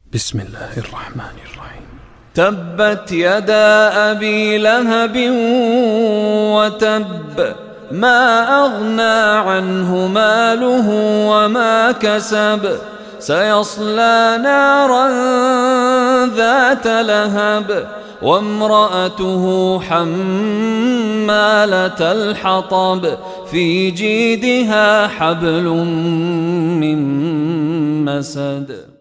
بسم الله الرحمن الرحيم. تبت يدا أبي لهب وتب، ما أغنى عنه ماله وما كسب، سيصلى نارا ذات لهب وامرأته حمالة الحطب، في جيدها حبل من مسد.